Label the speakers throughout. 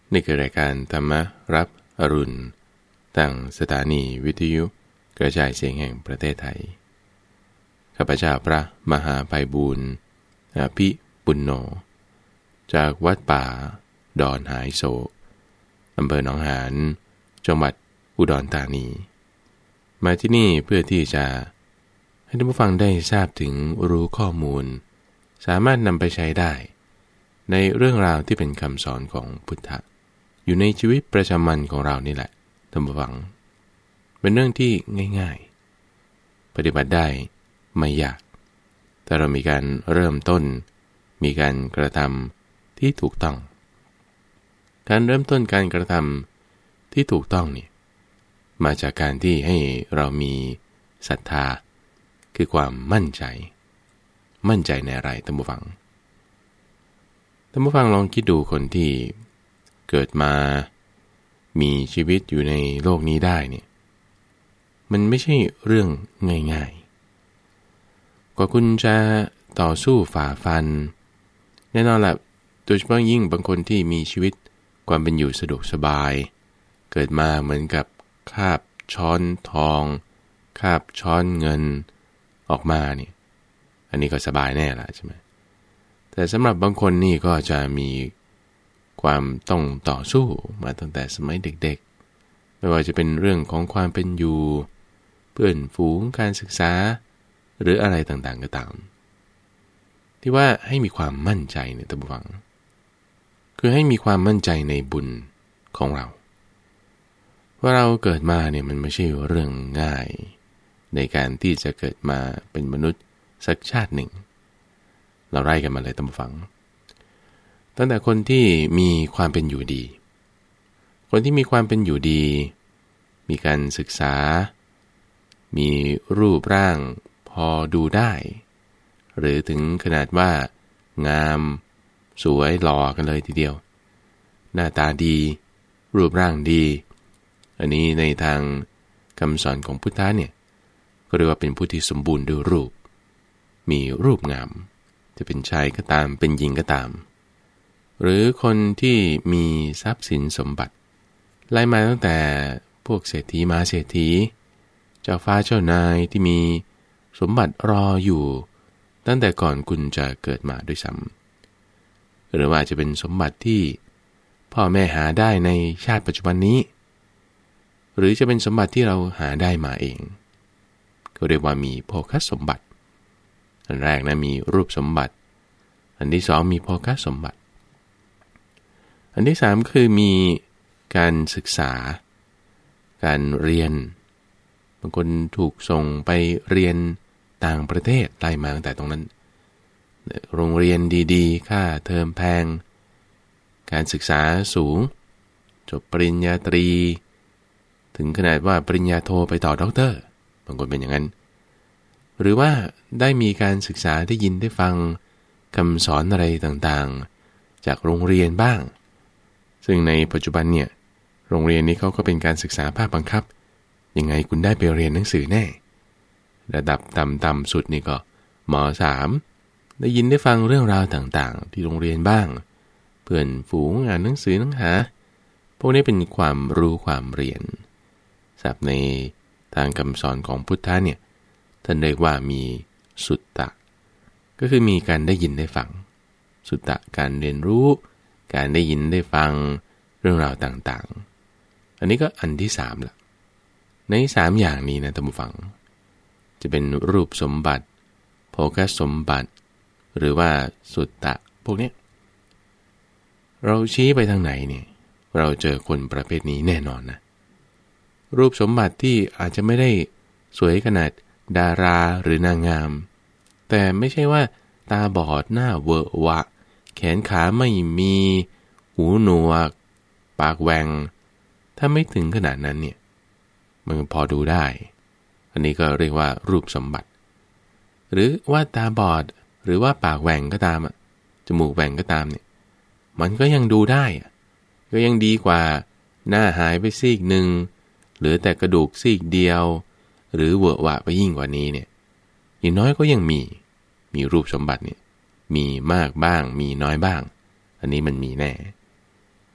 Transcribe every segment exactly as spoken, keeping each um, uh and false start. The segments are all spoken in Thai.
Speaker 1: นี่คือรายการธรรมรับอรุณตั้งสถานีวิทยุกระจายเสียงแห่งประเทศไทยข้าพเจ้าพระมหาไพบูลย์อภิปุณโญจากวัดป่าดอนหายโศกอำเภอหนองหานจังหวัดอุดรธานีมาที่นี่เพื่อที่จะให้ท่านผู้ฟังได้ทราบถึงรู้ข้อมูลสามารถนำไปใช้ได้ในเรื่องราวที่เป็นคำสอนของพุทธะอยู่ในชีวิตประจำวันของเรานี่แหละท่านผู้ฟังเป็นเรื่องที่ง่ายๆปฏิบัติได้ไม่ยากแต่เรามีการเริ่มต้นมีการกระทำที่ถูกต้องการเริ่มต้นการกระทำที่ถูกต้องนี่มาจากการที่ให้เรามีศรัทธาคือความมั่นใจมั่นใจในอะไรท่านผู้ฟังท่านผู้ฟังลองคิดดูคนที่เกิดมามีชีวิตอยู่ในโลกนี้ได้เนี่ยมันไม่ใช่เรื่องง่ายๆกว่าคุณจะต่อสู้ฝ่าฟันแน่นอนแหละโดยเฉพาะยิ่งบางคนที่มีชีวิตความเป็นอยู่สะดวกสบายเกิดมาเหมือนกับคาบช้อนทองคาบช้อนเงินออกมาเนี่ยอันนี้ก็สบายแน่ละใช่ไหมแต่สำหรับบางคนนี่ก็จะมีความต้องต่อสู้มาตั้งแต่สมัยเด็กๆไม่ว่าจะเป็นเรื่องของความเป็นอยู่เพื่อนฝูงการศึกษาหรืออะไรต่างๆก็ตามที่ว่าให้มีความมั่นใจในตัวบุญคือให้มีความมั่นใจในบุญของเราว่าเราเกิดมาเนี่ยมันไม่ใช่เรื่องง่ายในการที่จะเกิดมาเป็นมนุษย์สักชาติหนึ่งเราไล่กันมาเลยท่านผู้ฟังตั้งแต่คนที่มีความเป็นอยู่ดีคนที่มีความเป็นอยู่ดีมีการศึกษามีรูปร่างพอดูได้หรือถึงขนาดว่างามสวยหล่อกันเลยทีเดียวหน้าตาดีรูปร่างดีอันนี้ในทางคำสอนของพุทธะเนี่ยก็เรียกว่าเป็นผู้ที่สมบูรณ์ด้วยรูปมีรูปงามจะเป็นชายก็ตามเป็นหญิงก็ตามหรือคนที่มีทรัพย์สินสมบัติไล่มาตั้งแต่พวกเศรษฐีมาเศรษฐีเจ้าฟ้าเจ้านายที่มีสมบัติรออยู่ตั้งแต่ก่อนคุณจะเกิดมาด้วยซ้ำหรือว่าจะเป็นสมบัติที่พ่อแม่หาได้ในชาติปัจจุบันนี้หรือจะเป็นสมบัติที่เราหาได้มาเองก็เรียกว่ามีโภคสมบัติอันแรกนะมีรูปสมบัติอันที่สองมีโภคสมบัติอันที่สามคือมีการศึกษาการเรียนบางคนถูกส่งไปเรียนต่างประเทศไล่มาตั้งแต่ตรงนั้นโรงเรียนดีๆค่าเทอมแพงการศึกษาสูงจบปริญญาตรีถึงขนาดว่าปริญญาโทไปต่อด็อกเตอร์บางคนเป็นอย่างนั้นหรือว่าได้มีการศึกษาได้ยินได้ฟังคำสอนอะไรต่างๆจากโรงเรียนบ้างซึ่งในปัจจุบันเนี่ยโรงเรียนนี้เขาก็เป็นการศึกษาภาคบังคับยังไงคุณได้ไปเรียนหนังสือแน่ระดับต่ำๆสุดนี่ก็ม.สาม ได้ยินได้ฟังเรื่องราวต่างๆที่โรงเรียนบ้างเพื่อนฝูงอ่านหนังสือหนังหาพวกนี้เป็นความรู้ความเรียนศัพท์ในทางคำสอนของพุทธะเนี่ยท่านเรียกว่ามีสุตตะก็คือมีการได้ยินได้ฟังสุตตะการเรียนรู้การได้ยินได้ฟังเรื่องราวต่างๆอันนี้ก็อันที่สามละในสามอย่างนี้นะท่านผู้ฟังจะเป็นรูปสมบัติโภคสมบัติหรือว่าสุตตะพวกนี้เราชี้ไปทางไหนเนี่ยเราเจอคนประเภทนี้แน่นอนนะรูปสมบัติที่อาจจะไม่ได้สวยขนาดดาราหรือนางงามแต่ไม่ใช่ว่าตาบอดหน้าเวอะวะแขนขาไม่มีหูหนวกปากแหว่งถ้าไม่ถึงขนาดนั้นเนี่ยมันพอดูได้อันนี้ก็เรียกว่ารูปสมบัติหรือว่าตาบอดหรือว่าปากแหว่งก็ตามจมูกแหว่งก็ตามเนี่ยมันก็ยังดูได้ก็ยังดีกว่าหน้าหายไปซีกหนึ่งเหลือแต่กระดูกซีกเดียวหรือเวอะหวะไปยิ่งกว่านี้เนี่ยอย่างน้อยก็ยังมีมีรูปสมบัติเนี่ยมีมากบ้างมีน้อยบ้างอันนี้มันมีแน่พ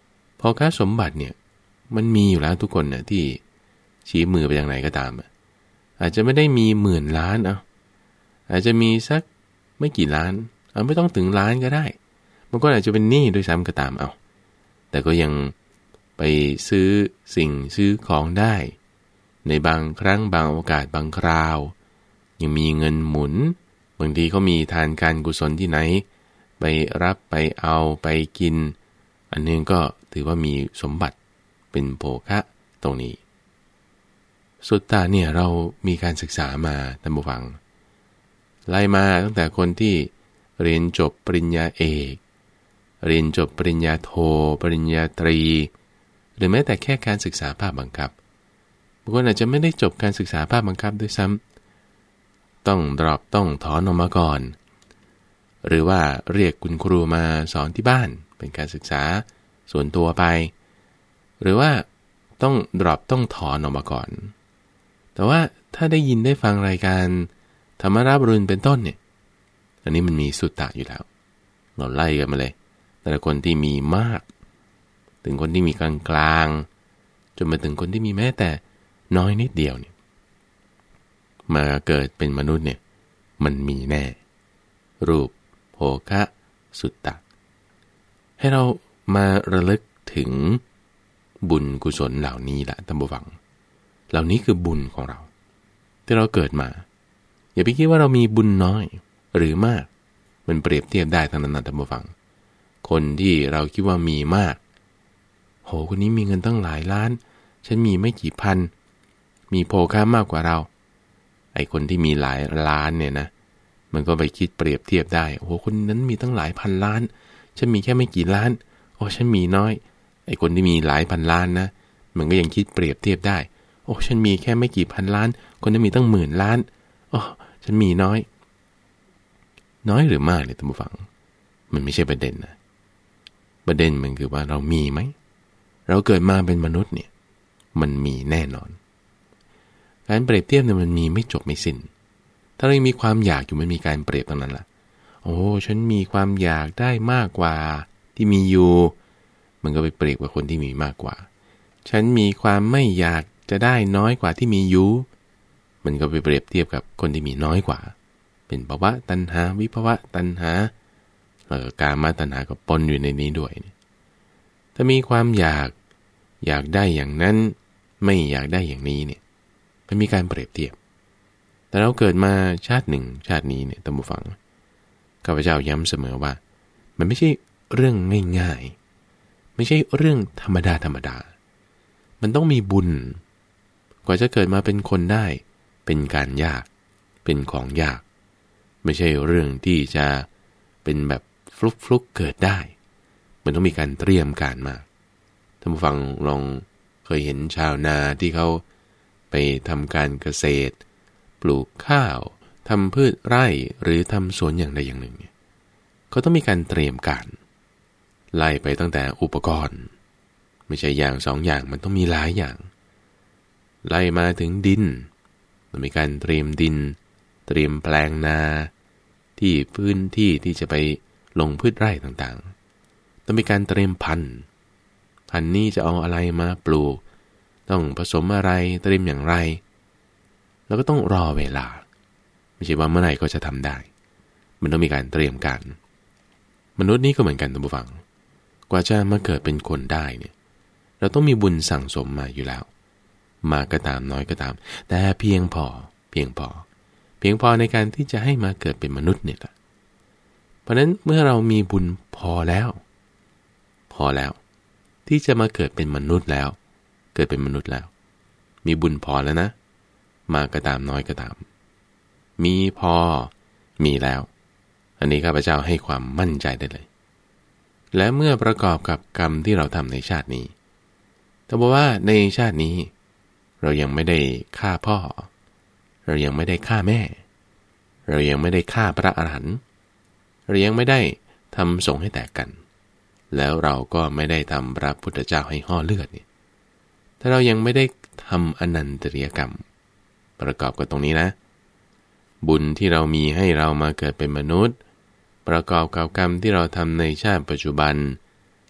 Speaker 1: พอค้าสมบัติเนี่ยมันมีอยู่แล้วทุกคนน่ะที่ชี้มือไปทางไหนก็ตามอาจจะไม่ได้มีหมื่นล้านเอาอาจจะมีสักไม่กี่ล้านเอาไม่ต้องถึงล้านก็ได้บางคนอาจจะเป็นหนี้ด้วยซ้ำก็ตามเอาแต่ก็ยังไปซื้อสิ่งซื้อของได้ในบางครั้งบางโอกาสบางคราวยังมีเงินหมุนบางทีเขามีทานการกุศลที่ไหนไปรับไปเอาไปกินอันนึงก็ถือว่ามีสมบัติเป็นโภคะตรงนี้สุตตะเนี่ยเรามีการศึกษามาท่านผู้ฟังไล่มาตั้งแต่คนที่เรียนจบปริญญาเอกเรียนจบปริญญาโทปริญญาตรีหรือแม้แต่แค่การศึกษาภาคบังคับบางคนอาจจะไม่ได้จบการศึกษาภาคบังคับด้วยซ้ำต้องดรอปต้องถอนออกมาก่อนหรือว่าเรียกคุณครูมาสอนที่บ้านเป็นการศึกษาส่วนตัวไปหรือว่าต้องดรอปต้องถอนออกมาก่อนแต่ว่าถ้าได้ยินได้ฟังรายการธรรมราบรุนเป็นต้นเนี่ยอันนี้มันมีสุตตะอยู่แล้วเราไล่กันมาเลยแต่ละคนที่มีมากถึงคนที่มีกลางกลางจนมาถึงคนที่มีแม้แต่น้อยนิดเดียวเนี่ยมาเกิดเป็นมนุษย์เนี่ยมันมีแน่รูปโภคะสุตตะให้เรามาระลึกถึงบุญกุศลเหล่านี้แหละท่านผู้ฟังเหล่านี้คือบุญของเราที่เราเกิดมาอย่าไปคิดว่าเรามีบุญน้อยหรือมากมันเปรียบเทียบได้ทั้งนั้นนะท่านผู้ฟังคนที่เราคิดว่ามีมากโหคนนี้มีเงินตั้งหลายล้านฉันมีไม่กี่พันมีโภคะมากกว่าเราไอ้คนที่มีหลายล้านเนี่ยนะมันก็ไปคิดเปรียบเทียบได้โอ้โหคนนั้นมีตั้งหลายพันล้านฉันมีแค่ไม่กี่ล้านโอ้ฉันมีน้อยไอ้คนที่มีหลายพันล้านนะมันก็ยังคิดเปรียบเทียบได้โอ้ฉันมีแค่ไม่กี่พันล้านคนนั้นมีตั้งหมื่นล้านโอ้ฉันมีน้อยน้อยหรือมากเนี่ยท่านผู้ฟังมันไม่ใช่ประเด็นนะประเด็นมันคือว่าเรามีไหมเราเกิดมาเป็นมนุษย์เนี่ยมันมีแน่นอนการเปรียบเทียบเนี่ยมันมีไม่จบไม่สิ้นถ้าเรายังมีความอยากอยู่มันมีการเปรียบตรงนั้นล่ะโอ้ฉันมีความอยากได้มากกว่าที่มีอยู่มันก็ไปเปรียบกับคนที่มีมากกว่าฉันมีความไม่อยากจะได้น้อยกว่าที่มีอยู่มันก็ไปเปรียบเทียบกับคนที่มีน้อยกว่าเป็นภวะตัณหาวิภวะตัณหาแล้วก็กามตัณหาก็ปนอยู่ในนี้ด้วยถ้ามีความอยากอยากได้อย่างนั้นไม่อยากได้อย่างนี้เนี่ยมันมีการเปรียบเทียบแต่เราเกิดมาชาติหนึ่งชาตินี้เนี่ยท่านผู้ฟังข้าพเจ้าย้ำเสมอว่ามันไม่ใช่เรื่องง่ายๆไม่ใช่เรื่องธรรมดาธรรมดามันต้องมีบุญกว่าจะเกิดมาเป็นคนได้เป็นการยากเป็นของยากไม่ใช่เรื่องที่จะเป็นแบบฟลุกฟลุกเกิดได้มันต้องมีการเตรียมการมาท่านผู้ฟังลองเคยเห็นชาวนาที่เขาไปทำการเกษตรปลูกข้าวทำพืชไร่หรือทำสวนอย่างใดอย่างหนึ่งเนี่ยเขาต้องมีการเตรียมการไล่ไปตั้งแต่อุปกรณ์ไม่ใช่อย่างสองอย่างมันต้องมีหลายอย่างไล่มาถึงดินต้องมีการเตรียมดินเตรียมแปลงนาที่พื้นที่ที่จะไปลงพืชไร่ต่างๆต้องมีการเตรียมพันธุ์พันธุ์นี้จะเอาอะไรมาปลูกต้องผสมอะไรเตรียมอย่างไรแล้วก็ต้องรอเวลาไม่ใช่ว่าเมื่อไหร่ก็จะทำได้มันต้องมีการเตรียมการมนุษย์นี่ก็เหมือนกันท่านผู้ฟังกว่าจะมาเกิดเป็นคนได้เนี่ยเราต้องมีบุญสั่งสมมาอยู่แล้วมากก็ตามน้อยก็ตามแต่เพียงพอเพียงพอเพียงพอในการที่จะให้มาเกิดเป็นมนุษย์เนี่ยแหละเพราะนั้นเมื่อเรามีบุญพอแล้วพอแล้วที่จะมาเกิดเป็นมนุษย์แล้วเกิดเป็นมนุษย์แล้วมีบุญพอแล้วนะมากก็ตามน้อยก็ตามมีพอมีแล้วอันนี้ข้าพเจ้าให้ความมั่นใจได้เลยและเมื่อประกอบกับกรรมที่เราทำในชาตินี้แต่บอกว่าในชาตินี้เรายังไม่ได้ฆ่าพ่อเรายังไม่ได้ฆ่าแม่เรายังไม่ได้ฆ่าพระอรหันต์เรายังไม่ได้ทำสงฆ์ให้แตกกันแล้วเราก็ไม่ได้ทำพระพุทธเจ้าให้ห่อเลือดนี่ถ้าเรายังไม่ได้ทำอนันตริยกรรมประกอบกับตรงนี้นะบุญที่เรามีให้เรามาเกิดเป็นมนุษย์ประกอบกับกรรมที่เราทำในชาติปัจจุบัน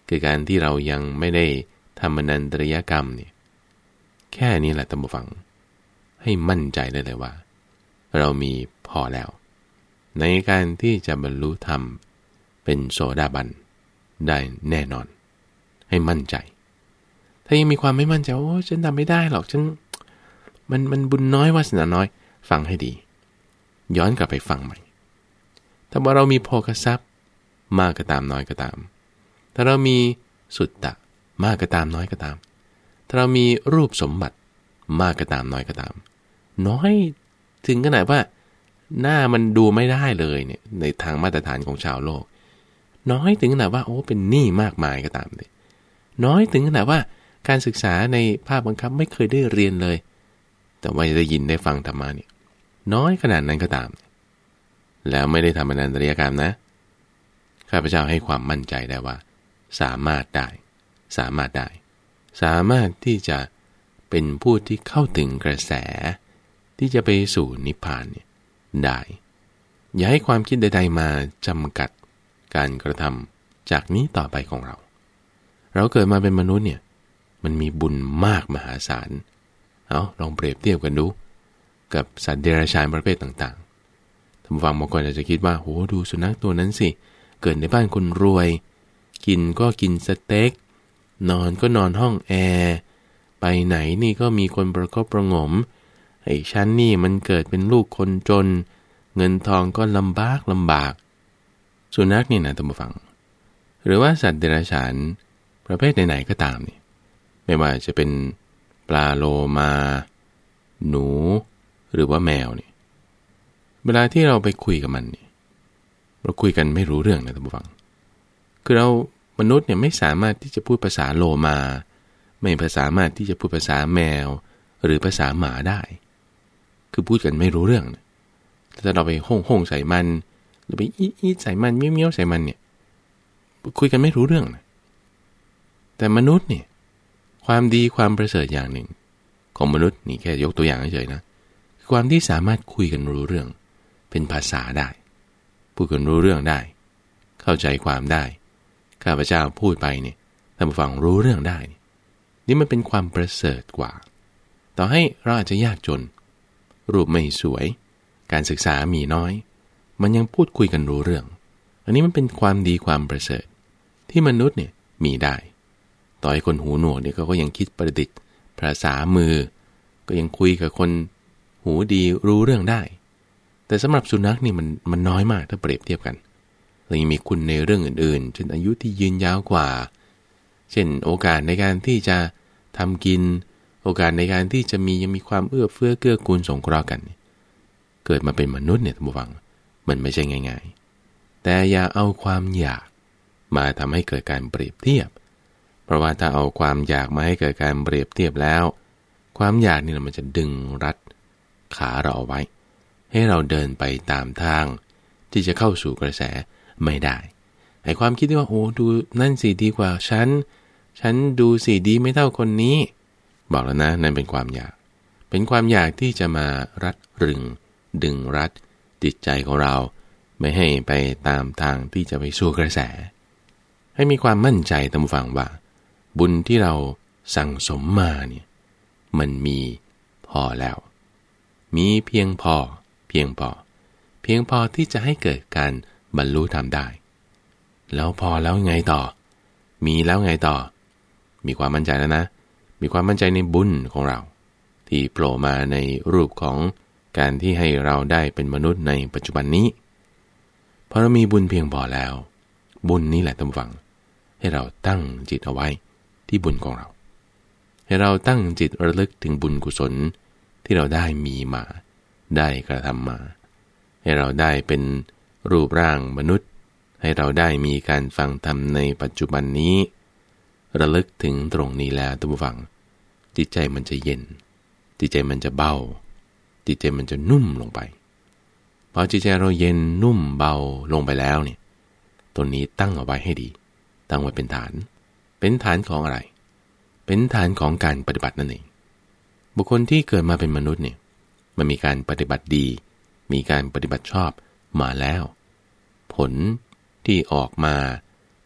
Speaker 1: คือการที่เรายังไม่ได้ทำอนันตริยกรรมเนี่ยแค่นี้แหละท่านผู้ฟังให้มั่นใจได้เลยว่าเรามีพอแล้วในการที่จะบรรลุธรรมเป็นโสดาบันได้แน่นอนให้มั่นใจถ้ายังมีความไม่มั่นใจโอ้ฉันทำไม่ได้หรอกฉันมันมันบุญน้อยวาสนาน้อยฟังให้ดีย้อนกลับไปฟังใหม่ถ้าว่าเรามีโภคทรัพย์มากก็ตามน้อยก็ตามถ้าเรามีสุตตะมากก็ตามน้อยก็ตามถ้าเรามีรูปสมบัติมากก็ตามน้อยก็ตามน้อยถึงขนาดว่าหน้ามันดูไม่ได้เลยเนี่ยในทางมาตรฐานของชาวโลกน้อยถึงขนาดว่าโอ้เป็นหนี้มากมายก็ตามเลยน้อยถึงขนาดว่าการศึกษาในภาคบังคับไม่เคยได้เรียนเลยแต่ว่าได้ยินได้ฟังธรรมะเนี่ยน้อยขนาดนั้นก็ตามแล้วไม่ได้ทำอนันตริยกรรมนะข้าพเจ้าให้ความมั่นใจได้ว่าสามารถได้สามารถได้สามารถที่จะเป็นผู้ที่เข้าถึงกระแสที่จะไปสู่นิพพานเนี่ยได้อย่าให้ความคิดใดๆมาจำกัดการกระทำจากนี้ต่อไปของเราเราเกิดมาเป็นมนุษย์เนี่ยมันมีบุญมากมหาศาลเอาลองเปรียบเทียบกันดูกับสัตว์เดรัจฉานประเภทต่างๆท่านฟังบางคนอาจจะคิดว่าโหดูสุนัขตัวนั้นสิเกิดในบ้านคนรวยกินก็กินสเต็กนอนก็นอนห้องแอร์ไปไหนนี่ก็มีคนประคบประหงมไอ้ฉันนี่มันเกิดเป็นลูกคนจนเงินทองก็ลำบากลำบากสุนัขนี่นะท่านผู้ฟังหรือว่าสัตว์เดรัจฉานประเภทไหนๆก็ตามนี่ไม่ว่าจะเป็นปลาโลมาหนูหรือว่าแมวนี่เวลาที่เราไปคุยกับมันนี่เราคุยกันไม่รู้เรื่องนะท่านผู้ฟังคือเรามนุษย์เนี่ยไม่สามารถที่จะพูดภาษาโลมาไม่สามารถที่จะพูดภาษาแมวหรือภาษาหมาได้คือพูดกันไม่รู้เรื่องนะถ้าเราไปห้องห้องใส่มันหรือไปอีอีใส่มันเมี้ยวเมี้ยวใส่มันเนี่ยคุยกันไม่รู้เรื่องนะแต่มนุษย์เนี่ยความดีความประเสริฐอย่างหนึ่งของมนุษย์นี่แค่ยกตัวอย่างเฉยๆนะคือความที่สามารถคุยกันรู้เรื่องเป็นภาษาได้พูดกันรู้เรื่องได้เข้าใจความได้ข้าพเจ้าพูดไปเนี่ยท่านผู้ฟังรู้เรื่องได้นี่มันเป็นความประเสริฐกว่าต่อให้เราอาจจะยากจนรูปไม่สวยการศึกษามีน้อยมันยังพูดคุยกันรู้เรื่องอันนี้มันเป็นความดีความประเสริฐที่มนุษย์เนี่ยมีได้ต่อให้คนหูหนวกเนี่ยก็ยังคิดประดิษฐ์ภาษามือก็ยังคุยกับคนหูดีรู้เรื่องได้แต่สำหรับสุนัขนี่มันมันน้อยมากถ้าเปรียบเทียบกันเรายังมีคุณในเรื่องอื่นๆเช่นอายุที่ยืนยาวกว่าเช่นโอกาสในการที่จะทำกินโอกาสในการที่จะมียังมีความเอื้อเฟื้อเกื้อกูลสงเคราะห์กันเกิดมาเป็นมนุษย์เนี่ยท่านผู้ฟังมันไม่ใช่ง่ายๆแต่อย่าเอาความอยากมาทำให้เกิดการเปรียบเทียบเพราะว่าถ้าเอาความอยากมาให้เกิดการเปรียบเทียบแล้วความอยากนี่มันจะดึงรัดขาเราเอาไว้ให้เราเดินไปตามทางที่จะเข้าสู่กระแสไม่ได้ไอ้ความคิดที่ว่าโอ้ดูนั่นสิดีกว่าฉันฉันดูสิดีไม่เท่าคนนี้บอกแล้วนะนั่นเป็นความอยากเป็นความอยากที่จะมารัดรึงดึงรัดจิตใจของเราไม่ให้ไปตามทางที่จะไปสู่กระแสให้มีความมั่นใจตามฟังว่าบุญที่เราสั่งสมมาเนี่ยมันมีพอแล้วมีเพียงพอเพียงพอเพียงพอที่จะให้เกิดการบรรลุธรรมได้แล้วพอแล้วไงต่อมีแล้วไงต่อมีความมั่นใจแล้วนะมีความมั่นใจในบุญของเราที่โผล่มาในรูปของการที่ให้เราได้เป็นมนุษย์ในปัจจุบันนี้พอเรามีบุญเพียงพอแล้วบุญนี้แหละท่านผู้ฟังให้เราตั้งจิตเอาไว้ที่บุญของเราให้เราตั้งจิตระลึกถึงบุญกุศลที่เราได้มีมาได้กระทำมาให้เราได้เป็นรูปร่างมนุษย์ให้เราได้มีการฟังธรรมในปัจจุบันนี้ระลึกถึงตรงนี้แล้วท่านผู้ฟังจิตใจมันจะเย็นจิตใจมันจะเบาจิตใจมันจะนุ่มลงไปพอจิตใจเราเย็นนุ่มเบาลงไปแล้วเนี่ยตัวนี้ตั้งเอาไว้ให้ดีตั้งไว้เป็นฐานเป็นฐานของอะไรเป็นฐานของการปฏิบัตินั่นเองบุคคลที่เกิดมาเป็นมนุษย์เนี่ยมันมีการปฏิบัติดีมีการปฏิบัติชอบมาแล้วผลที่ออกมา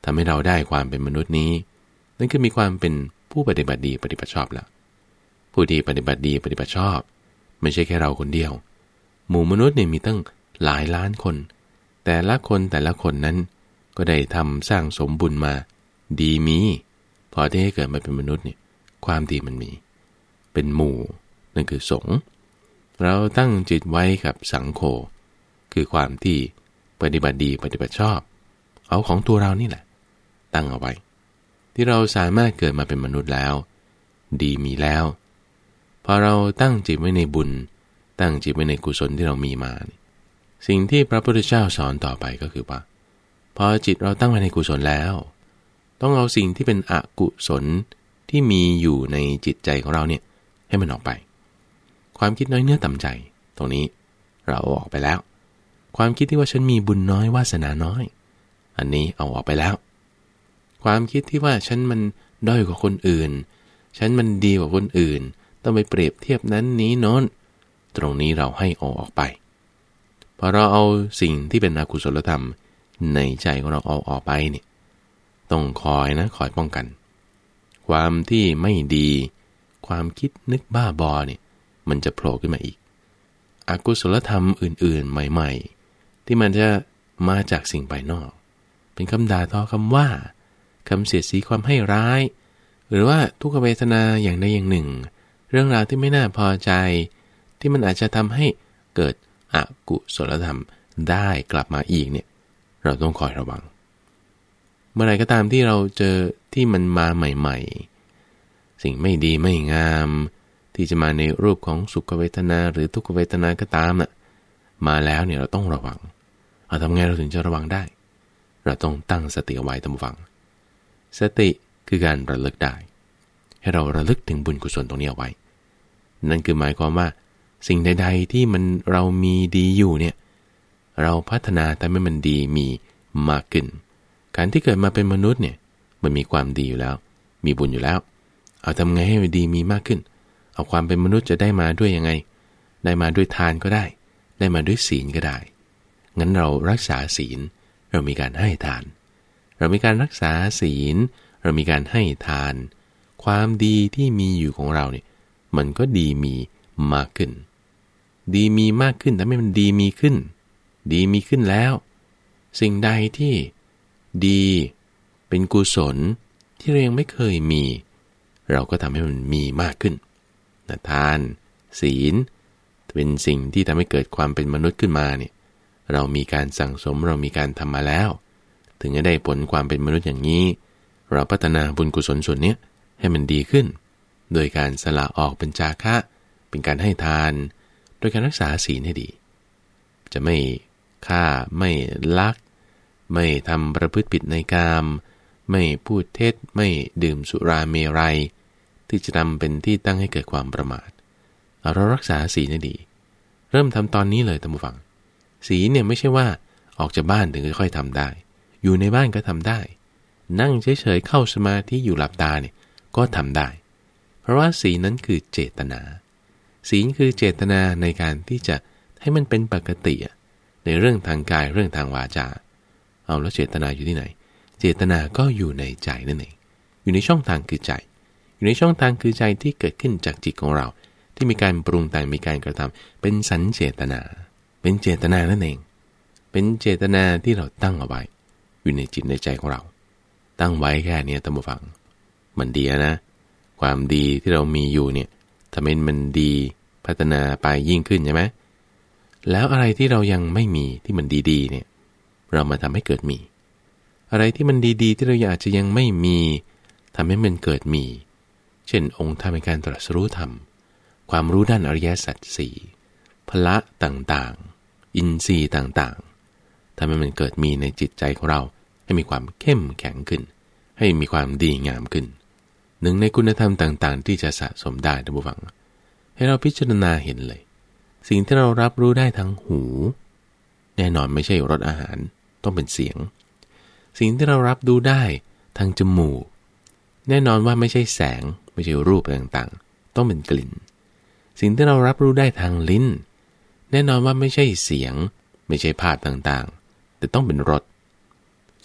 Speaker 1: ทำให้เราได้ความเป็นมนุษย์นี้นั่นคือมีความเป็นผู้ปฏิบัติดีปฏิบัติชอบแล้วผู้ที่ปฏิบัติดีปฏิบัติชอบไม่ใช่แค่เราคนเดียวหมู่มนุษย์เนี่ยมีตั้งหลายล้านคนแต่ละคนแต่ละคนนั้นก็ได้ทำสร้างสมบุญมาดีมีพอที่ให้เกิดมาเป็นมนุษย์เนี่ยความดีมันมีเป็นหมู่นั่นคือสงฆ์เราตั้งจิตไว้กับสังโฆคือความที่ปฏิบัติดีปฏิบัติชอบเอาของตัวเรานี่แหละตั้งเอาไว้ที่เราสามารถเกิดมาเป็นมนุษย์แล้วดีมีแล้วพอเราตั้งจิตไว้ในบุญตั้งจิตไว้ในกุศลที่เรามีมาสิ่งที่พระพุทธเจ้าสอนต่อไปก็คือว่าพอจิตเราตั้งไว้ในกุศลแล้วต้องเอาสิ่งที่เป็นอกุศลที่มีอยู่ในจิตใจของเราเนี่ยให้มันออกไปความคิดน้อยเนื้อต่ำใจตรงนี้เราเอาออกไปแล้วความคิดที่ว่าฉันมีบุญน้อยวาสนาน้อยอันนี้เอาออกไปแล้วความคิดที่ว่าฉันมันด้อยกว่าคนอื่นฉันมันดีกว่าคนอื่นต้องไปเปรียบเทียบนั้นนี้โน้นตรงนี้เราให้เอาออกไปพอเราเอาสิ่งที่เป็นอกุศลธรรมในใจของเราเอาออกไปเนี่ยต้องคอยนะคอยป้องกันความที่ไม่ดีความคิดนึกบ้าบอเนี่ยมันจะโผล่ขึ้นมาอีกอกุศลธรรมอื่นๆใหม่ๆที่มันจะมาจากสิ่งภายนอกเป็นคำด่าทอคำว่าคำเสียดสีความให้ร้ายหรือว่าทุกขเวทนาอย่างใดอย่างหนึ่งเรื่องราวที่ไม่น่าพอใจที่มันอาจจะทำให้เกิดอกุศลธรรมได้กลับมาอีกเนี่ยเราต้องคอยระวังเมื่อไหร่ก็ตามที่เราเจอที่มันมาใหม่ๆสิ่งไม่ดีไม่งามที่จะมาในรูปของสุขเวทนาหรือทุกขเวทนาก็ตามน่ะมาแล้วเนี่ยเราต้องระวังเอาทำไงเราถึงจะระวังได้เราต้องตั้งสติเอาไว้ตั้งฟังสติคือการระลึกได้ให้เราระลึกถึงบุญกุศลตรงนี้เอาไว้นั่นคือหมายความว่าสิ่งใดๆที่มันเรามีดีอยู่เนี่ยเราพัฒนาทำให้มันดีมีมากขึ้นการที่เกิดมาเป็นมนุษย์เนี่ยมันมีความดีอยู่แล้วมีบุญอยู่แล้วเอาทำไงให้มันดีมีมากขึ้นเอาความเป็นมนุษย์จะได้มาด้วยยังไงได้มาด้วยทานก็ได้ได้มาด้วยศีลก็ได้งั้นเรารักษาศีลเรามีการให้ทานเรามีการรักษาศีลเรามีการให้ทานความดีที่มีอยู่ของเราเนี่ยมันก็ดีมีมากขึ้นดีมีมากขึ้นแต่ไม่มันดีมีขึ้นดีมีขึ้นแล้วสิ่งใดที่ดีเป็นกุศลที่เรายังไม่เคยมีเราก็ทำให้มันมีมากขึ้นนะทานศีลเป็นสิ่งที่ทำให้เกิดความเป็นมนุษย์ขึ้นมาเนี่ยเรามีการสั่งสมเรามีการทำมาแล้วถึงจะได้ผลความเป็นมนุษย์อย่างนี้เราพัฒนาบุญกุศลส่วนนี้ให้มันดีขึ้นโดยการสละออกเป็นจาคะเป็นการให้ทานโดยการรักษาศีลให้ดีจะไม่ฆ่าไม่ลักไม่ทำประพฤติผิดในกามไม่พูดเท็จไม่ดื่มสุราเมรัยที่จะทำเป็นที่ตั้งให้เกิดความประมาทเรารักษาศีลให้ดีเริ่มทำตอนนี้เลยท่านผู้ฟังศีลเนี่ยไม่ใช่ว่าออกจากบ้านถึงจะค่อยทำได้อยู่ในบ้านก็ทำได้นั่งเฉยๆเข้าสมาธิอยู่หลับตาเนี่ยก็ทำได้เพราะว่าศีลนั้นคือเจตนาศีลคือเจตนาในการที่จะให้มันเป็นปกติในเรื่องทางกายเรื่องทางวาจาเอาแล้วเจตนาอยู่ที่ไหนเจตนาก็อยู่ในใจนั่นเองอยู่ในช่องทางคือใจอยู่ในช่องทางคือใจที่เกิดขึ้นจากจิตของเราที่มีการปรุงแต่งมีการกระทำเป็นสัญเจตนาเป็นเจตนานั่นเองเป็นเจตนาที่เราตั้งเอาไว้อยู่ในจิตในใจของเราตั้งไว้แค่นี้ท่านผู้ฟังมันดีนะความดีที่เรามีอยู่เนี่ยทำให้มันดีพัฒนาไปยิ่งขึ้นใช่ไหมแล้วอะไรที่เรายังไม่มีที่มันดีๆเนี่ยเรามาทำให้เกิดมีอะไรที่มันดีๆที่เราอาจจะยังไม่มีทำให้มันเกิดมีเช่นองค์ธรรมในการตรัสรู้ธรรมความรู้ด้านอริยสัจสี่พละต่างๆอินทรีย์ต่างๆทำให้มันเกิดมีในจิตใจของเราให้มีความเข้มแข็งขึ้นให้มีความดีงามขึ้นหนึ่งในคุณธรรมต่างๆที่จะสะสมได้ท่านผู้ฟังให้เราพิจารณาเห็นเลยสิ่งที่เรารับรู้ได้ทางหูแน่นอนไม่ใช่รสอาหารต้องเป็นเสียงสิ่งที่เรารับรู้ได้ทางจมูกแน่นอนว่าไม่ใช่แสงไม่ใช่รูปต่างๆต้องเป็นกลิ่นสิ่งที่เรารับรู้ได้ทางลิ้นแน่นอนว่าไม่ใช่เสียงไม่ใช่ภาพต่างๆแต่ต้องเป็นรส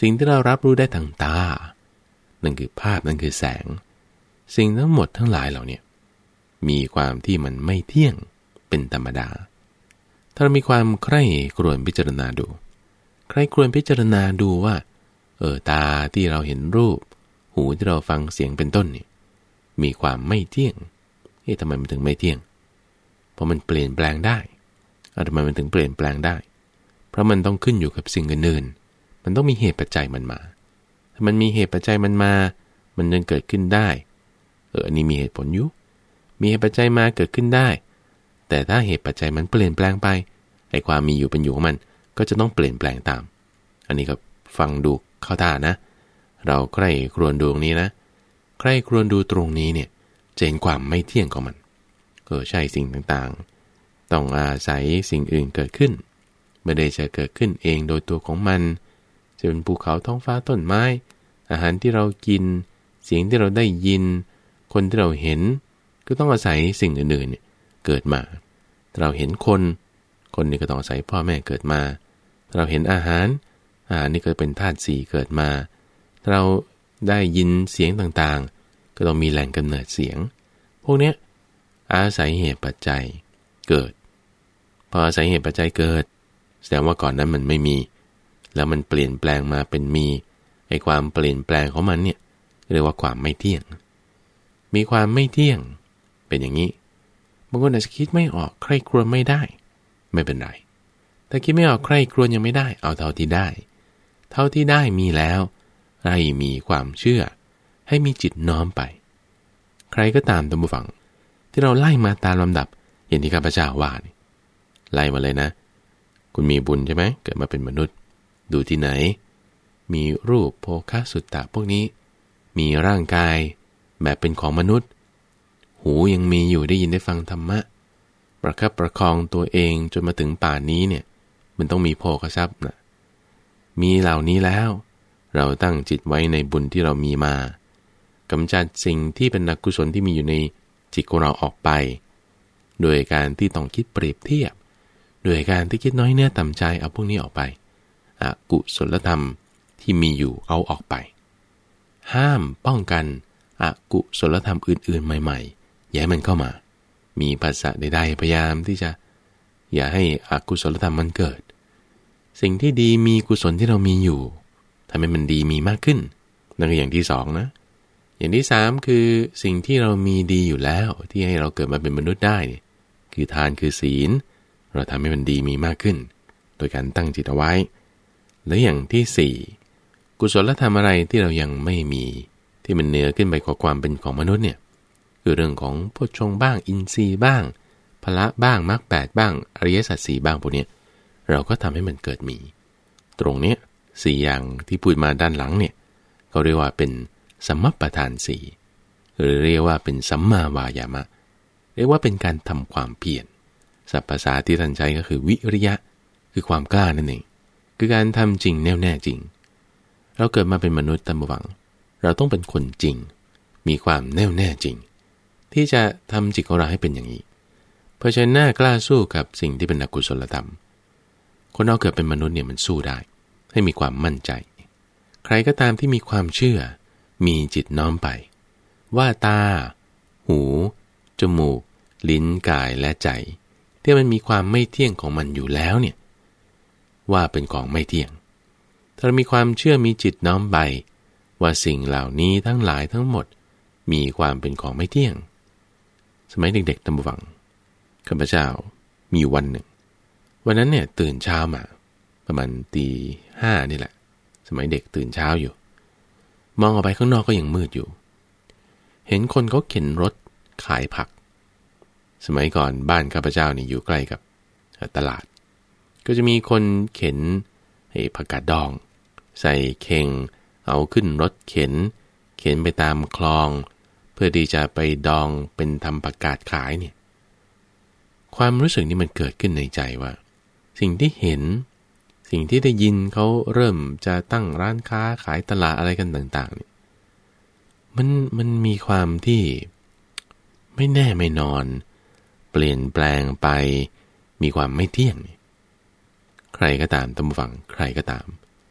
Speaker 1: สิ่งที่เรารับรู้ได้ทางตานั่นคือภาพนั่นคือแสงสิ่งทั้งหมดทั้งหลายเหล่านี้มีความที่มันไม่เที่ยงเป็นธรรมดาถ้าเรามีความใคร่ครวญพิจารณาดูใคร่ครวญพิจารณาดูว่าเออตาที่เราเห็นรูปหูที่เราฟังเสียงเป็นต้นนี่มีความไม่เที่ยงเอ๊ะทำไมมันถึงไม่เที่ยงเพราะมันเปลี่ยนแปลงได้ทำไมมันถึงเปลี่ยนแปลงได้เพราะมันต้องขึ้นอยู่กับสิ่งอื่นๆมันต้องมีเหตุปัจจัยมันมาถ้ามันมีเหตุปัจจัยมันมามันจึงเกิดขึ้นได้เอออันนี้มีเหตุผลอยู่มีเหตุปัจจัยมาเกิดขึ้นได้แต่ถ้าเหตุปัจจัยมันเปลี่ยนแปลงไปไอ้ความมีอยู่เป็นอยู่ของมันก็จะต้องเปลี่ยนแปลงตามอันนี้ก็ฟังดูเข้าท่านะเราใคร่ครวญดูตรงนี้นะใคร่ครวญดูตรงนี้เนี่ยจะเห็นความไม่เที่ยงของมันเออใช่สิ่งต่างๆต้องอาศัยสิ่งอื่นเกิดขึ้นไม่ได้จะเกิดขึ้นเองโดยตัวของมันจะเป็นภูเขาท้องฟ้าต้นไม้อาหารที่เรากินเสียงที่เราได้ยินคนที่เราเห็นก็ต้องอาศัยสิ่งอื่นๆเนี่ยเกิดมาเราเห็นคนคนนี้ก็ต้องอาศัยพ่อแม่เกิดมาเราเห็นอาหารอาหารนี่ก็เป็นธาตุสี่เกิดมาเราได้ยินเสียงต่างๆก็ต้องมีแหล่งกำเนิดเสียงพวกนี้อาศัยเหตุปัจจัยเกิดพออาศัยเหตุปัจจัยเกิดแสดงว่าก่อนนั้นมันไม่มีแล้วมันเปลี่ยนแปลงมาเป็นมีไอ้ความเปลี่ยนแปลงของมันเนี่ยเรียกว่าความไม่เที่ยงมีความไม่เที่ยงเป็นอย่างนี้บางคนอาจจะคิดไม่ออกใคร่ครวญไม่ได้ไม่เป็นไรแต่คิดไม่ออกใคร่ครวญยังไม่ได้เอาเท่าที่ได้เท่าที่ได้มีแล้วให้มีความเชื่อให้มีจิตน้อมไปใครก็ตามท่านผู้ฟังที่เราไล่มาตามลำดับอย่างที่ข้าพเจ้าว่านี่ไล่มาเลยนะคุณมีบุญใช่ไหมเกิดมาเป็นมนุษย์ดูที่ไหนมีรูปโภคสุตตะพวกนี้มีร่างกายแบบเป็นของมนุษย์หูยังมีอยู่ได้ยินได้ฟังธรรมะประคับประคองตัวเองจนมาถึงป่านนี้เนี่ยมันต้องมีโภคทรัพย์นะมีเหล่านี้แล้วเราตั้งจิตไว้ในบุญที่เรามีมากำจัดสิ่งที่เป็นอกุศลที่มีอยู่ในจิตของเราออกไปโดยการที่ต้องคิดเปรียบเทียบโดยการที่คิดน้อยเนื้อต่ำใจเอาพวกนี้ออกไปอกุศลธรรมที่มีอยู่เอาออกไปห้ามป้องกันอกุศลธรรมอื่นๆใหม่ๆอย่าให้มันเข้ามามีภาษาใดๆพยายามที่จะอย่าให้อกุศลธรรมมันเกิดสิ่งที่ดีมีกุศลที่เรามีอยู่ทำให้มันดีมีมากขึ้นนั่นคืออย่างที่สองนะอย่างที่สามคือสิ่งที่เรามีดีอยู่แล้วที่ให้เราเกิดมาเป็นมนุษย์ได้คือทานคือศีลเราทำให้มันดีมีมากขึ้นโดยการตั้งจิตเอาไว้และอย่างที่สี่กุศลธรรมอะไรที่เรายังไม่มีที่มันเหนือขึ้นไปกว่าความเป็นของมนุษย์เนี่ยคือเรื่องของโพชฌงค์บ้างอินทรีย์บ้างพละบ้างมรรคแปดบ้างอริยสัจสี่บ้างพวกนี้เราก็ทำให้มันเกิดมีตรงเนี้ยสี่อย่างที่พูดมาด้านหลังเนี่ยเขาเรียกว่าเป็นสัมมัปปทานสี่หรือเรียกว่าเป็นสัมมาวายามะเรียกว่าเป็นการทำความเพียรศัพท์ภาษาที่ท่านใช้ก็คือวิริยะคือความกล้านั่นเองคือการทำจริงแน่วแน่จริงเราเกิดมาเป็นมนุษย์ตามหวังเราต้องเป็นคนจริงมีความแน่วแน่จริงที่จะทำจิตของเราให้เป็นอย่างนี้เพราะฉะนั้นกล้าสู้กับสิ่งที่เป็นอกุศลธรรมคนเราเกิดเป็นมนุษย์เนี่ยมันสู้ได้ให้มีความมั่นใจใครก็ตามที่มีความเชื่อมีจิตน้อมไปว่าตาหูจมูกลิ้นกายและใจที่มันมีความไม่เที่ยงของมันอยู่แล้วเนี่ยว่าเป็นของไม่เที่ยงถ้าเรามีความเชื่อมีจิตน้อมไปว่าสิ่งเหล่านี้ทั้งหลายทั้งหมดมีความเป็นของไม่เที่ยงสมัยเด็กๆตำบังข้าพเจ้ามีวันหนึ่งวันนั้นเนี่ยตื่นเช้ามาประมาณตีห้านี่แหละสมัยเด็กตื่นเช้าอยู่มองออกไปข้างนอกก็ยังมืดอยู่เห็นคนเขาเข็นรถขายผักสมัยก่อนบ้านข้าพเจ้านี่อยู่ใกล้กับตลาดก็จะมีคนเข็นไอ้ผักกาดดองใส่เข่งเอาขึ้นรถเข็นเข็นไปตามคลองเพื่อที่จะไปดองเป็นทำผักกาดขายเนี่ยความรู้สึกนี้มันเกิดขึ้นในใจว่าสิ่งที่เห็นสิ่งที่ได้ยินเขาเริ่มจะตั้งร้านค้าขายตลาดอะไรกันต่างๆเนี่ยมันมันมีความที่ไม่แน่ไม่นอนเปลี่ยนแปลงไปมีความไม่เที่ยงใครก็ตามตามฟังใครก็ตามท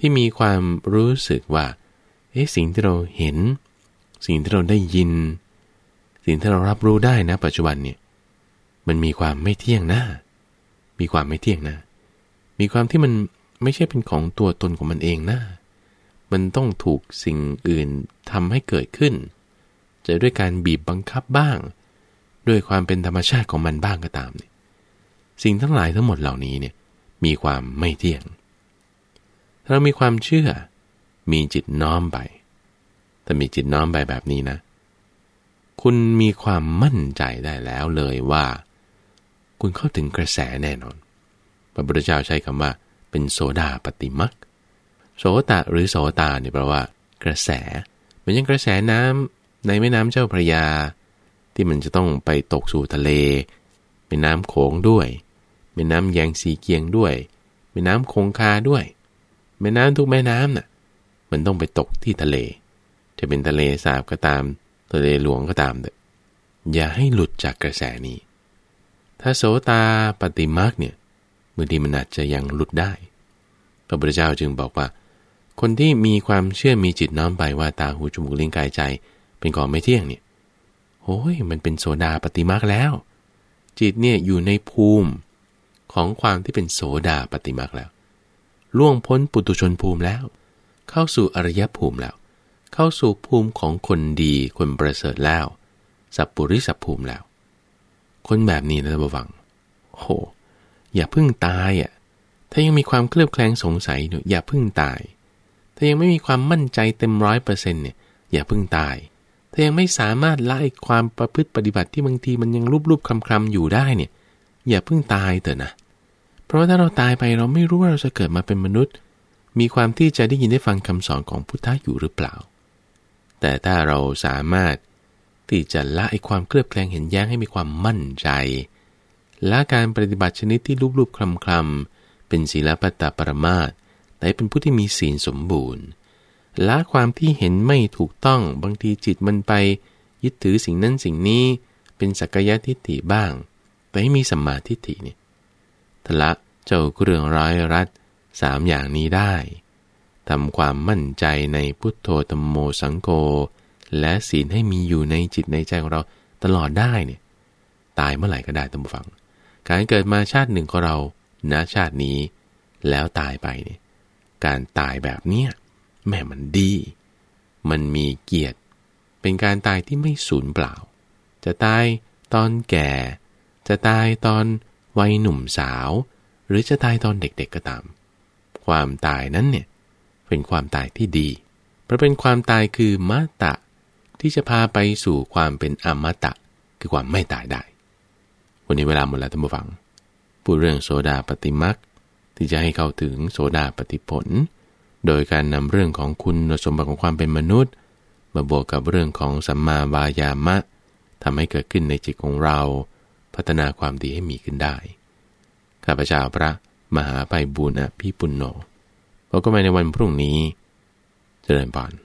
Speaker 1: ที่มีความรู้สึกว่าเอ๊ะสิ่งที่เราเห็นสิ่งที่เราได้ยินสิ่งที่เรารับรู้ได้นะปัจจุบันเนี่ยมันมีความไม่เที่ยงนะมีความไม่เที่ยงนะมีความที่มันไม่ใช่เป็นของตัวตนของมันเองนะมันต้องถูกสิ่งอื่นทำให้เกิดขึ้นจะด้วยการบีบบังคับบ้างด้วยความเป็นธรรมชาติของมันบ้างก็ตามเนี่ยสิ่งทั้งหลายทั้งหมดเหล่านี้เนี่ยมีความไม่เที่ยงถ้าเรามีความเชื่อมีจิตน้อมไปถ้ามีจิตน้อมไปแบบนี้นะคุณมีความมั่นใจได้แล้วเลยว่าคุณเข้าถึงกระแสแน่นอนพระพุทธเจ้าใช้คำว่าเป็นโสดาปัตติมรรคโสตะหรือโสตาเนี่ยแปลว่ากระแสเหมือนอย่างกระแสน้ำในแม่น้ำเจ้าพระยาที่มันจะต้องไปตกสู่ทะเลแม่น้ำโขงด้วยแม่น้ำแยงสีเกียงด้วยแม่น้ำคงคาด้วยแม่น้ำทุกแม่น้ำน่ะมันต้องไปตกที่ทะเลจะเป็นทะเลสาบก็ตามทะเลหลวงก็ตามเถอะอย่าให้หลุดจากกระแสนี้ถ้าโสตาปัตติมรรคเนี่ยบางทีมันอาจจะยังหลุดได้พระพุทธเจ้าจึงบอกว่าคนที่มีความเชื่อมีจิตน้อมไปว่าตาหูจมูกลิ้นกายใจเป็นของไม่เที่ยงเนี่ยโอ้ยมันเป็นโสดาปัตติมรรคแล้วจิตเนี่ยอยู่ในภูมิของความที่เป็นโสดาปัตติมรรคแล้วล่วงพ้นปุถุชนภูมิแล้วเข้าสู่อริยภูมิแล้วเข้าสู่ภูมิของคนดีคนประเสริฐแล้วสัพปุริสัพภูมิแล้วคนแบบนี้นะท่านผู้ฟังโอ้โหอย่าเพิ่งตายอ่ะถ้ายังมีความเคลือบแคลงสงสัยอยู่อย่าเพิ่งตายถ้ายังไม่มีความมั่นใจเต็มร้อยเปอร์เซ็นต์เนี่ยอย่าเพิ่งตายถ้ายังไม่สามารถละความประพฤติปฏิบัติที่บางทีมันยังรูปๆคลำๆอยู่ได้เนี่ยอย่าเพิ่งตายเถอะนะเพราะว่าถ้าเราตายไปเราไม่รู้ว่าเราจะเกิดมาเป็นมนุษย์มีความที่จะได้ยินได้ฟังคำสอนของพุทธะอยู่หรือเปล่าแต่ถ้าเราสามารถที่จะละไอ้ความเคลือบแคลงเห็นแย้งให้มีความมั่นใจละการปฏิบัติชนิดที่รูปๆคลำๆเป็นศีลปัตตปรมาสต์แต่เป็นผู้ที่มีศีลสมบูรณ์ละความที่เห็นไม่ถูกต้องบางทีจิตมันไปยึดถือสิ่งนั้นสิ่งนี้เป็นสักกายทิฏฐิบ้างแต่ให้มีสัมมาทิฏฐิเนี่ยทละเจ้าเครื่องร้อยรัดสามอย่างนี้ได้ทำความมั่นใจในพุทโธธัมโมสังโฆและศีลให้มีอยู่ในจิตในใจของเราตลอดได้เนี่ยตายเมื่อไหร่ก็ได้ท่านผู้ฟังการเกิดมาชาติหนึ่งของเราณชาตินี้แล้วตายไปเนี่ยการตายแบบเนี้ยแม่มันดีมันมีเกียรติเป็นการตายที่ไม่สูญเปล่าจะตายตอนแก่จะตายตอนวัยหนุ่มสาวหรือจะตายตอนเด็กๆก็ตามความตายนั้นเนี่ยเป็นความตายที่ดีเพราะเป็นความตายคือมตะที่จะพาไปสู่ความเป็นอมตะคือความไม่ตายได้วันนี้เวลาหมดแล้วท่านผู้ฟังพูดเรื่องโสดาปัตติมรรคที่จะให้เข้าถึงโสดาปัตติผลโดยการนำเรื่องของคุณสมบัติของความเป็นมนุษย์มาบวกกับเรื่องของสัมมาวายามะทำให้เกิดขึ้นในจิตของเราพัฒนาความดีให้มีขึ้นได้ข้าพเจ้าพระมหาไพบูลย์อภิปุณโญพบกันใหม่ในวันพรุ่งนี้เจริญพร